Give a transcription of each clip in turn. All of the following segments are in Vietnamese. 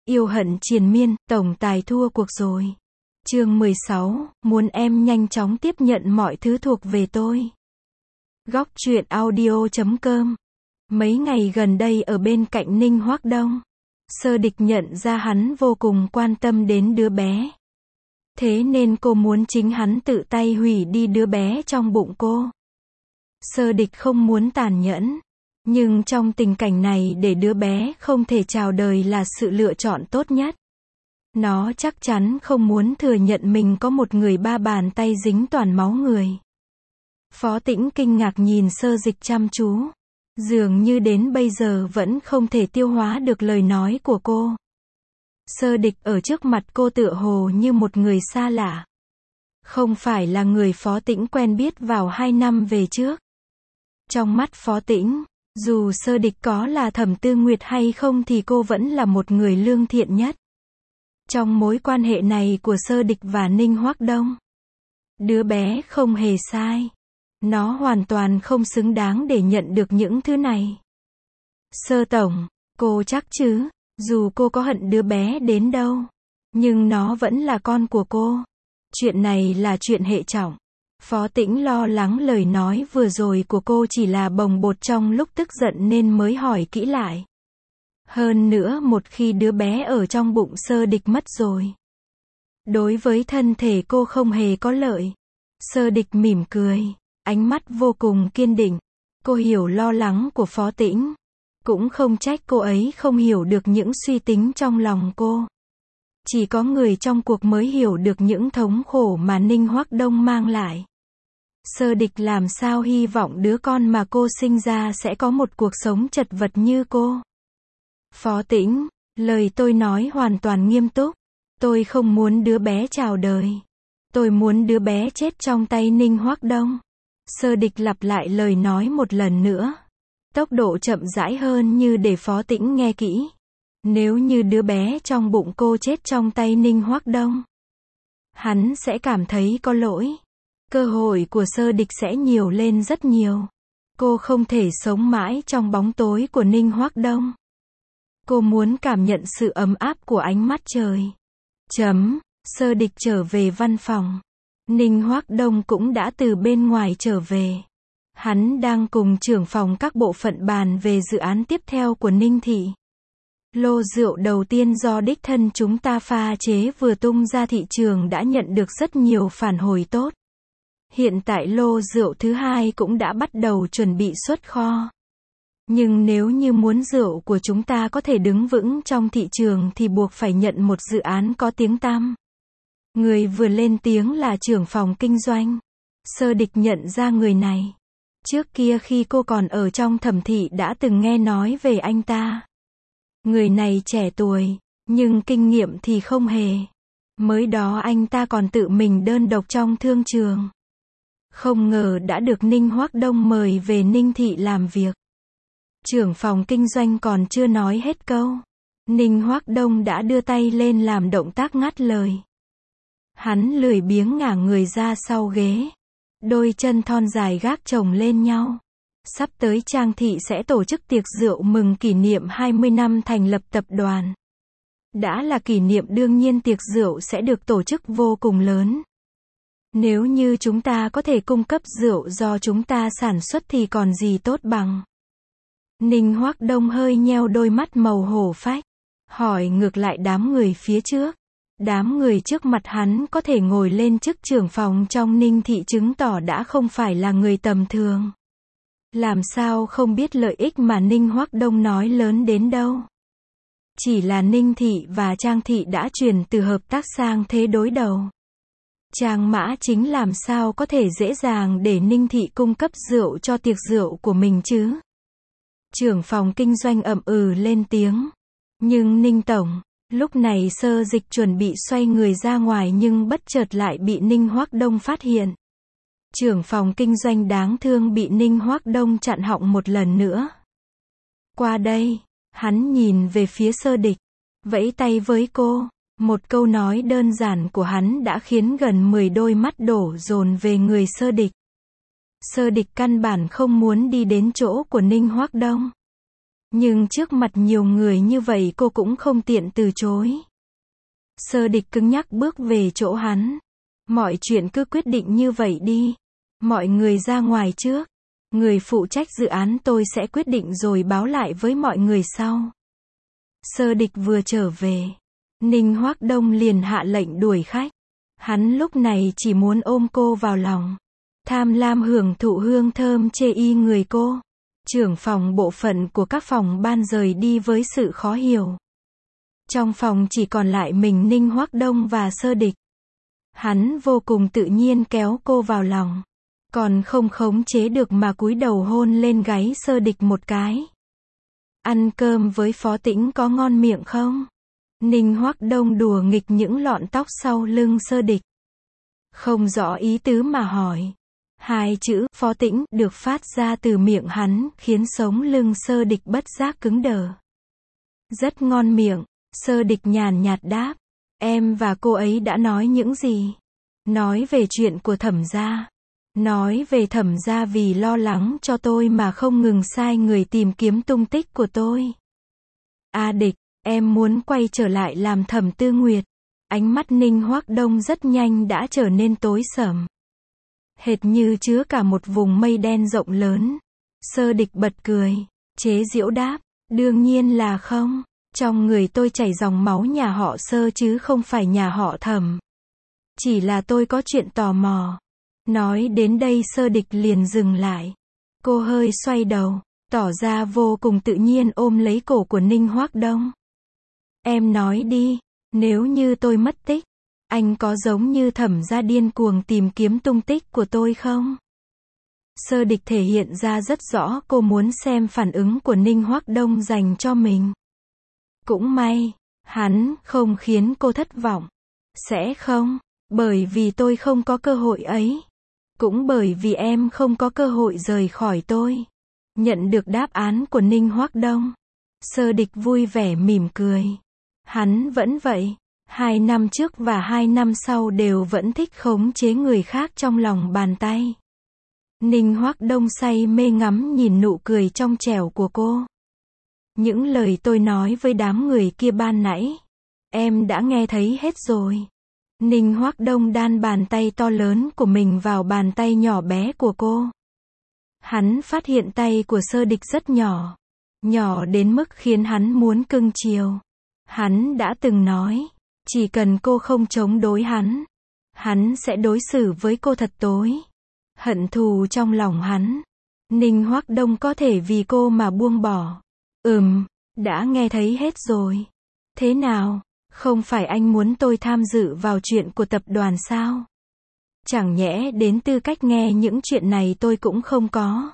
Yêu hận triền miên, tổng tài thua cuộc rồi. Chương 16, muốn em nhanh chóng tiếp nhận mọi thứ thuộc về tôi. Góc truyện audio.com. Mấy ngày gần đây ở bên cạnh Ninh Hoác Đông, Sơ Địch nhận ra hắn vô cùng quan tâm đến đứa bé. Thế nên cô muốn chính hắn tự tay hủy đi đứa bé trong bụng cô. Sơ Địch không muốn tàn nhẫn, nhưng trong tình cảnh này để đứa bé không thể chào đời là sự lựa chọn tốt nhất. Nó chắc chắn không muốn thừa nhận mình có một người ba bàn tay dính toàn máu người. Phó Tĩnh kinh ngạc nhìn Sơ Dịch chăm chú. Dường như đến bây giờ vẫn không thể tiêu hóa được lời nói của cô. Sơ Địch ở trước mặt cô tựa hồ như một người xa lạ. Không phải là người Phó Tĩnh quen biết vào 2 năm về trước. Trong mắt Phó Tĩnh, dù Sơ Địch có là Thẩm Tư Nguyệt hay không thì cô vẫn là một người lương thiện nhất. Trong mối quan hệ này của Sơ Địch và Ninh Hoác Đông, đứa bé không hề sai. Nó hoàn toàn không xứng đáng để nhận được những thứ này. Sơ tổng, cô chắc chứ, dù cô có hận đứa bé đến đâu, nhưng nó vẫn là con của cô. Chuyện này là chuyện hệ trọng. Phó Tĩnh lo lắng lời nói vừa rồi của cô chỉ là bồng bột trong lúc tức giận nên mới hỏi kỹ lại. Hơn nữa một khi đứa bé ở trong bụng Sơ Địch mất rồi, đối với thân thể cô không hề có lợi. Sơ Địch mỉm cười, ánh mắt vô cùng kiên định. Cô hiểu lo lắng của Phó Tĩnh, cũng không trách cô ấy không hiểu được những suy tính trong lòng cô. Chỉ có người trong cuộc mới hiểu được những thống khổ mà Ninh Hoác Đông mang lại. Sơ Địch làm sao hy vọng đứa con mà cô sinh ra sẽ có một cuộc sống chật vật như cô. Phó Tĩnh, lời tôi nói hoàn toàn nghiêm túc. Tôi không muốn đứa bé chào đời. Tôi muốn đứa bé chết trong tay Ninh Hoác Đông. Sơ Địch lặp lại lời nói một lần nữa. Tốc độ chậm rãi hơn như để Phó Tĩnh nghe kỹ. Nếu như đứa bé trong bụng cô chết trong tay Ninh Hoác Đông, hắn sẽ cảm thấy có lỗi. Cơ hội của Sơ Địch sẽ nhiều lên rất nhiều. Cô không thể sống mãi trong bóng tối của Ninh Hoác Đông. Cô muốn cảm nhận sự ấm áp của ánh mắt trời. Sơ Địch trở về văn phòng. Ninh Hoác Đông cũng đã từ bên ngoài trở về. Hắn đang cùng trưởng phòng các bộ phận bàn về dự án tiếp theo của Ninh Thị. Lô rượu đầu tiên do đích thân chúng ta pha chế vừa tung ra thị trường đã nhận được rất nhiều phản hồi tốt. Hiện tại lô rượu thứ hai cũng đã bắt đầu chuẩn bị xuất kho. Nhưng nếu như muốn rượu của chúng ta có thể đứng vững trong thị trường thì buộc phải nhận một dự án có tiếng tăm. Người vừa lên tiếng là trưởng phòng kinh doanh. Sơ Địch nhận ra người này. Trước kia khi cô còn ở trong Thẩm Thị đã từng nghe nói về anh ta. Người này trẻ tuổi, nhưng kinh nghiệm thì không hề. Mới đó anh ta còn tự mình đơn độc trong thương trường. Không ngờ đã được Ninh Hoác Đông mời về Ninh Thị làm việc. Trưởng phòng kinh doanh còn chưa nói hết câu. Ninh Hoác Đông đã đưa tay lên làm động tác ngắt lời. Hắn lười biếng ngả người ra sau ghế. Đôi chân thon dài gác chồng lên nhau. Sắp tới Trang Thị sẽ tổ chức tiệc rượu mừng kỷ niệm 20 năm thành lập tập đoàn. Đã là kỷ niệm đương nhiên tiệc rượu sẽ được tổ chức vô cùng lớn. Nếu như chúng ta có thể cung cấp rượu do chúng ta sản xuất thì còn gì tốt bằng. Ninh Hoác Đông hơi nheo đôi mắt màu hổ phách. Hỏi ngược lại đám người phía trước. Đám người trước mặt hắn có thể ngồi lên chức trưởng phòng trong Ninh Thị chứng tỏ đã không phải là người tầm thường. Làm sao không biết lợi ích mà Ninh Hoác Đông nói lớn đến đâu. Chỉ là Ninh Thị và Trang Thị đã chuyển từ hợp tác sang thế đối đầu. Trang Mã Chính làm sao có thể dễ dàng để Ninh Thị cung cấp rượu cho tiệc rượu của mình chứ. Trưởng phòng kinh doanh ậm ừ lên tiếng. Nhưng Ninh Tổng, lúc này Sơ Dịch chuẩn bị xoay người ra ngoài nhưng bất chợt lại bị Ninh Hoác Đông phát hiện. Trưởng phòng kinh doanh đáng thương bị Ninh Hoác Đông chặn họng một lần nữa. Qua đây, hắn nhìn về phía Sơ Địch, vẫy tay với cô. Một câu nói đơn giản của hắn đã khiến gần 10 đôi mắt đổ dồn về người Sơ Địch. Sơ Địch căn bản không muốn đi đến chỗ của Ninh Hoác Đông. Nhưng trước mặt nhiều người như vậy cô cũng không tiện từ chối. Sơ địch cứng nhắc bước về chỗ hắn. Mọi chuyện cứ quyết định như vậy đi. Mọi người ra ngoài trước. Người phụ trách dự án tôi sẽ quyết định rồi báo lại với mọi người sau. Sơ địch vừa trở về. Ninh Hoắc Đông liền hạ lệnh đuổi khách. Hắn lúc này chỉ muốn ôm cô vào lòng. Tham lam hưởng thụ hương thơm chê y người cô. Trưởng phòng bộ phận của các phòng ban rời đi với sự khó hiểu. Trong phòng chỉ còn lại mình Ninh Hoắc Đông và Sơ địch. Hắn vô cùng tự nhiên kéo cô vào lòng. Còn không khống chế được mà cúi đầu hôn lên gáy Sơ địch một cái. Ăn cơm với Phó Tĩnh có ngon miệng không? Ninh Hoắc Đông đùa nghịch những lọn tóc sau lưng Sơ địch. Không rõ ý tứ mà hỏi. Hai chữ Phó Tĩnh được phát ra từ miệng hắn khiến sống lưng Sơ địch bất giác cứng đờ. Rất ngon miệng, Sơ địch nhàn nhạt đáp. Em và cô ấy đã nói những gì? Nói về chuyện của Thẩm gia. Nói về Thẩm gia vì lo lắng cho tôi mà không ngừng sai người tìm kiếm tung tích của tôi. A địch, em muốn quay trở lại làm Thẩm Tư Nguyệt. Ánh mắt Ninh Hoắc Đông rất nhanh đã trở nên tối sầm. Hệt như chứa cả một vùng mây đen rộng lớn. Sơ địch bật cười, chế giễu đáp, đương nhiên là không. Trong người tôi chảy dòng máu nhà họ Sơ chứ không phải nhà họ Thẩm. Chỉ là tôi có chuyện tò mò. Nói đến đây Sơ địch liền dừng lại. Cô hơi xoay đầu, tỏ ra vô cùng tự nhiên ôm lấy cổ của Ninh Hoắc Đông. Em nói đi, nếu như tôi mất tích, anh có giống như Thẩm gia điên cuồng tìm kiếm tung tích của tôi không? Sơ địch thể hiện ra rất rõ cô muốn xem phản ứng của Ninh Hoắc Đông dành cho mình. Cũng may, hắn không khiến cô thất vọng. Sẽ không, bởi vì tôi không có cơ hội ấy. Cũng bởi vì em không có cơ hội rời khỏi tôi. Nhận được đáp án của Ninh Hoắc Đông. Sơ địch vui vẻ mỉm cười. Hắn vẫn vậy. 2 năm trước và 2 năm sau đều vẫn thích khống chế người khác trong lòng bàn tay. Ninh Hoắc Đông say mê ngắm nhìn nụ cười trong trẻo của cô. Những lời tôi nói với đám người kia ban nãy, em đã nghe thấy hết rồi. Ninh Hoắc Đông đan bàn tay to lớn của mình vào bàn tay nhỏ bé của cô. Hắn phát hiện tay của Sơ địch rất nhỏ. Nhỏ đến mức khiến hắn muốn cưng chiều. Hắn đã từng nói, chỉ cần cô không chống đối hắn sẽ đối xử với cô thật tối. Hận thù trong lòng hắn, Ninh Hoắc Đông có thể vì cô mà buông bỏ. Đã nghe thấy hết rồi. Thế nào, không phải anh muốn tôi tham dự vào chuyện của tập đoàn sao? Chẳng nhẽ đến tư cách nghe những chuyện này tôi cũng không có.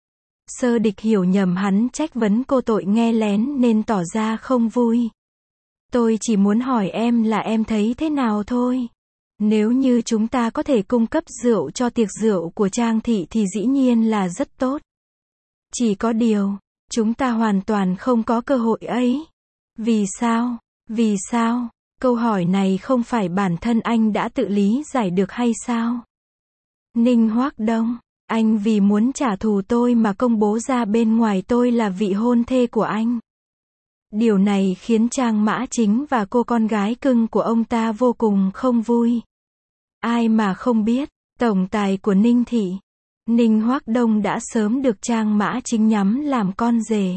Sơ địch hiểu nhầm hắn trách vấn cô tội nghe lén nên tỏ ra không vui. Tôi chỉ muốn hỏi em là em thấy thế nào thôi. Nếu như chúng ta có thể cung cấp rượu cho tiệc rượu của Trang thị thì dĩ nhiên là rất tốt. Chỉ có điều, chúng ta hoàn toàn không có cơ hội ấy. Vì sao? Vì sao? Câu hỏi này không phải bản thân anh đã tự lý giải được hay sao? Ninh Hoắc Đông, anh vì muốn trả thù tôi mà công bố ra bên ngoài tôi là vị hôn thê của anh. Điều này khiến Trang Mã Chính và cô con gái cưng của ông ta vô cùng không vui. Ai mà không biết, tổng tài của Ninh thị, Ninh Hoắc Đông đã sớm được Trang Mã Chính nhắm làm con rể.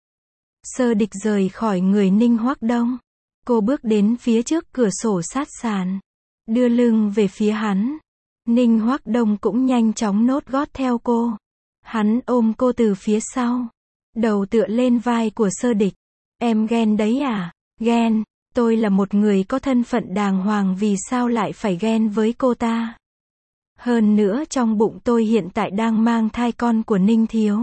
Sơ địch rời khỏi người Ninh Hoắc Đông. Cô bước đến phía trước cửa sổ sát sàn, đưa lưng về phía hắn. Ninh Hoắc Đông cũng nhanh chóng nốt gót theo cô. Hắn ôm cô từ phía sau, đầu tựa lên vai của Sơ địch. Em ghen đấy à? Ghen, tôi là một người có thân phận đàng hoàng vì sao lại phải ghen với cô ta? Hơn nữa trong bụng tôi hiện tại đang mang thai con của Ninh thiếu.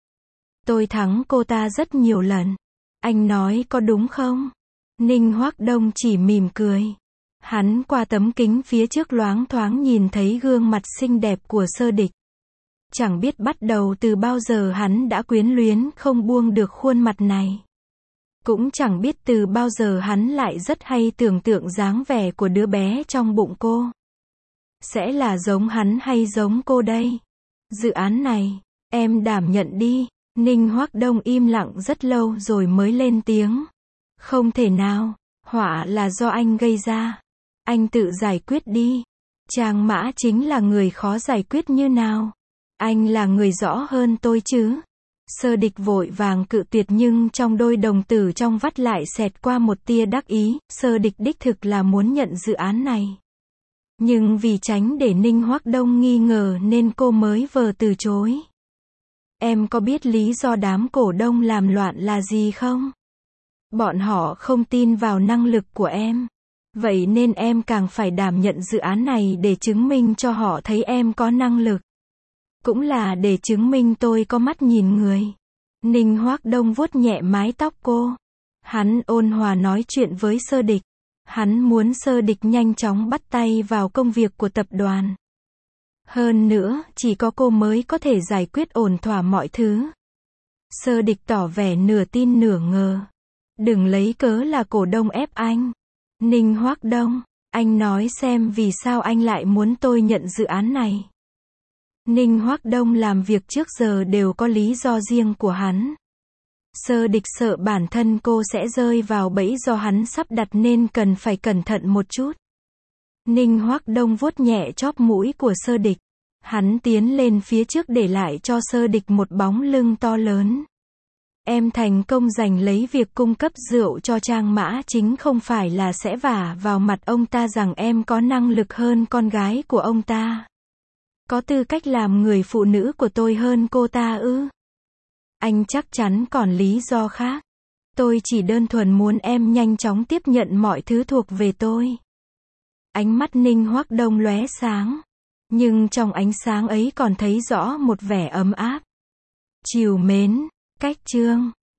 Tôi thắng cô ta rất nhiều lần. Anh nói có đúng không? Ninh Hoắc Đông chỉ mỉm cười. Hắn qua tấm kính phía trước loáng thoáng nhìn thấy gương mặt xinh đẹp của Sơ địch. Chẳng biết bắt đầu từ bao giờ hắn đã quyến luyến không buông được khuôn mặt này. Cũng chẳng biết từ bao giờ hắn lại rất hay tưởng tượng dáng vẻ của đứa bé trong bụng cô. Sẽ là giống hắn hay giống cô đây? Dự án này, em đảm nhận đi. Ninh Hoắc Đông im lặng rất lâu rồi mới lên tiếng. Không thể nào, họa là do anh gây ra. Anh tự giải quyết đi. Trang Mã chính là người khó giải quyết như nào? Anh là người rõ hơn tôi chứ. Sơ Địch vội vàng cự tuyệt nhưng trong đôi đồng tử trong vắt lại xẹt qua một tia đắc ý, Sơ Địch đích thực là muốn nhận dự án này. Nhưng vì tránh để Ninh Hoắc Đông nghi ngờ nên cô mới vờ từ chối. Em có biết lý do đám cổ đông làm loạn là gì không? Bọn họ không tin vào năng lực của em. Vậy nên em càng phải đảm nhận dự án này để chứng minh cho họ thấy em có năng lực. Cũng là để chứng minh tôi có mắt nhìn người. Ninh Hoắc Đông vuốt nhẹ mái tóc cô. Hắn ôn hòa nói chuyện với Sơ Địch. Hắn muốn Sơ Địch nhanh chóng bắt tay vào công việc của tập đoàn. Hơn nữa, chỉ có cô mới có thể giải quyết ổn thỏa mọi thứ. Sơ Địch tỏ vẻ nửa tin nửa ngờ. Đừng lấy cớ là cổ đông ép anh. Ninh Hoắc Đông, anh nói xem vì sao anh lại muốn tôi nhận dự án này. Ninh Hoắc Đông làm việc trước giờ đều có lý do riêng của hắn. Sơ Địch sợ bản thân cô sẽ rơi vào bẫy do hắn sắp đặt nên cần phải cẩn thận một chút. Ninh Hoắc Đông vuốt nhẹ chóp mũi của Sơ Địch. Hắn tiến lên phía trước để lại cho Sơ Địch một bóng lưng to lớn. Em thành công giành lấy việc cung cấp rượu cho Trang Mã chính không phải là sẽ vả vào mặt ông ta rằng em có năng lực hơn con gái của ông ta. Có tư cách làm người phụ nữ của tôi hơn cô ta ư? Anh chắc chắn còn lý do khác. Tôi chỉ đơn thuần muốn em nhanh chóng tiếp nhận mọi thứ thuộc về tôi. Ánh mắt Ninh Hoắc Đông lóe sáng. Nhưng trong ánh sáng ấy còn thấy rõ một vẻ ấm áp. Trìu mến, cách chương.